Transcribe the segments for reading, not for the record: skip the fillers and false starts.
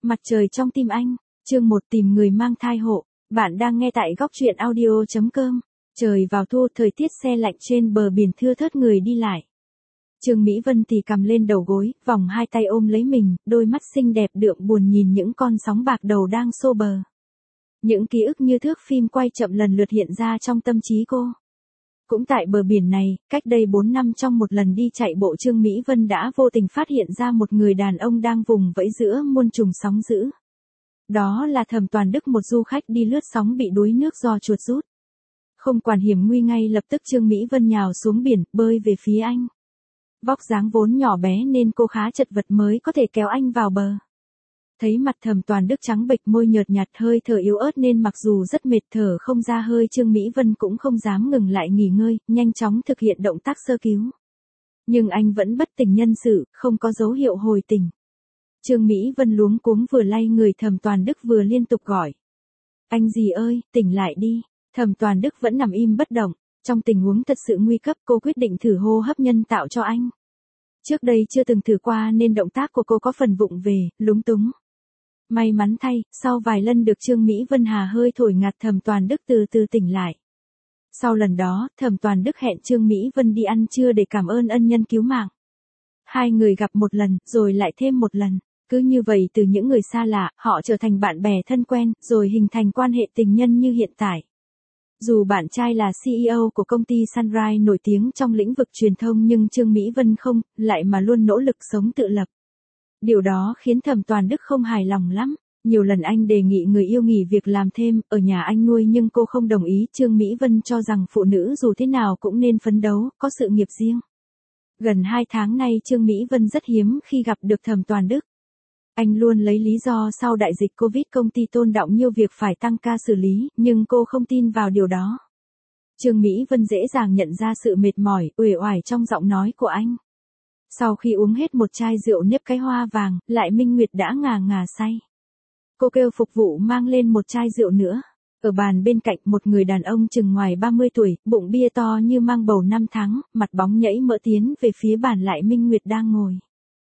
Mặt trời trong tim anh, chương 1 tìm người mang thai hộ. Bạn đang nghe tại góc truyện audio.com. Trời vào thu, thời tiết se lạnh trên bờ biển thưa thớt người đi lại. Trương Mỹ Vân thì cầm lên đầu gối, vòng hai tay ôm lấy mình, đôi mắt xinh đẹp đượm buồn nhìn những con sóng bạc đầu đang xô bờ. Những ký ức như thước phim quay chậm lần lượt hiện ra trong tâm trí cô. Cũng tại bờ biển này, cách đây 4 năm trong một lần đi chạy bộ Trương Mỹ Vân đã vô tình phát hiện ra một người đàn ông đang vùng vẫy giữa muôn trùng sóng dữ. Đó là Thẩm Toàn Đức, một du khách đi lướt sóng bị đuối nước do chuột rút. Không quản hiểm nguy, ngay lập tức Trương Mỹ Vân nhào xuống biển, bơi về phía anh. Vóc dáng vốn nhỏ bé nên cô khá chật vật mới có thể kéo anh vào bờ. Thấy mặt Thẩm Toàn Đức trắng bệch, môi nhợt nhạt, hơi thở yếu ớt nên mặc dù rất mệt thở không ra hơi, Trương Mỹ Vân cũng không dám ngừng lại nghỉ ngơi, nhanh chóng thực hiện động tác sơ cứu. Nhưng anh vẫn bất tỉnh nhân sự, không có dấu hiệu hồi tỉnh. Trương Mỹ Vân luống cuống vừa lay người Thẩm Toàn Đức vừa liên tục gọi. Anh gì ơi, tỉnh lại đi. Thẩm Toàn Đức vẫn nằm im bất động. Trong tình huống thật sự nguy cấp, cô quyết định thử hô hấp nhân tạo cho anh. Trước đây chưa từng thử qua nên động tác của cô có phần vụng về, lúng túng. May mắn thay, sau vài lần được Trương Mỹ Vân hà hơi thổi ngạt, Thẩm Toàn Đức từ từ tỉnh lại. Sau lần đó, Thẩm Toàn Đức hẹn Trương Mỹ Vân đi ăn trưa để cảm ơn ân nhân cứu mạng. Hai người gặp một lần, rồi lại thêm một lần. Cứ như vậy từ những người xa lạ, họ trở thành bạn bè thân quen, rồi hình thành quan hệ tình nhân như hiện tại. Dù bạn trai là CEO của công ty Sunrise nổi tiếng trong lĩnh vực truyền thông nhưng Trương Mỹ Vân không, lại mà luôn nỗ lực sống tự lập. Điều đó khiến Thẩm Toàn Đức không hài lòng lắm. Nhiều lần anh đề nghị người yêu nghỉ việc làm thêm, ở nhà anh nuôi, nhưng cô không đồng ý. Trương Mỹ Vân cho rằng phụ nữ dù thế nào cũng nên phấn đấu, có sự nghiệp riêng. Gần 2 tháng nay Trương Mỹ Vân rất hiếm khi gặp được Thẩm Toàn Đức. Anh luôn lấy lý do sau đại dịch Covid công ty tôn đọng nhiều việc phải tăng ca xử lý, nhưng cô không tin vào điều đó. Trương Mỹ Vân dễ dàng nhận ra sự mệt mỏi, uể oải trong giọng nói của anh. Sau khi uống hết một chai rượu nếp cái hoa vàng, Lại Minh Nguyệt đã ngà ngà say. Cô kêu phục vụ mang lên một chai rượu nữa. Ở bàn bên cạnh, một người đàn ông chừng ngoài 30 tuổi, bụng bia to như mang bầu 5 tháng, mặt bóng nhẫy mỡ tiến về phía bàn Lại Minh Nguyệt đang ngồi.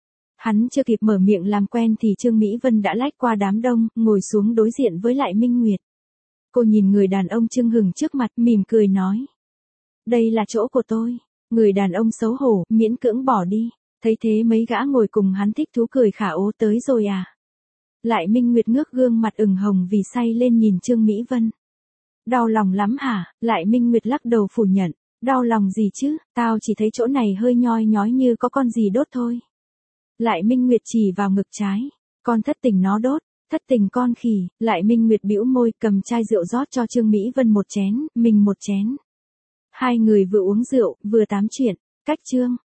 Hắn chưa kịp mở miệng làm quen thì Trương Mỹ Vân đã lách qua đám đông, ngồi xuống đối diện với Lại Minh Nguyệt. Cô nhìn người đàn ông chưng hừng trước mặt, mỉm cười nói. Đây là chỗ của tôi. Người đàn ông xấu hổ, miễn cưỡng bỏ đi. Thấy thế mấy gã ngồi cùng hắn thích thú cười khả ố, tới rồi à? Lại Minh Nguyệt ngước gương mặt ửng hồng vì say lên nhìn Trương Mỹ Vân. Đau lòng lắm hả? Lại Minh Nguyệt lắc đầu phủ nhận. Đau lòng gì chứ, tao chỉ thấy chỗ này hơi nhoi nhói như có con gì đốt thôi. Lại Minh Nguyệt chỉ vào ngực trái. Con thất tình nó đốt. Thất tình con khỉ. Lại Minh Nguyệt bĩu môi, cầm chai rượu rót cho Trương Mỹ Vân một chén, mình một chén. Hai người vừa uống rượu, vừa tám chuyện. Cách Trương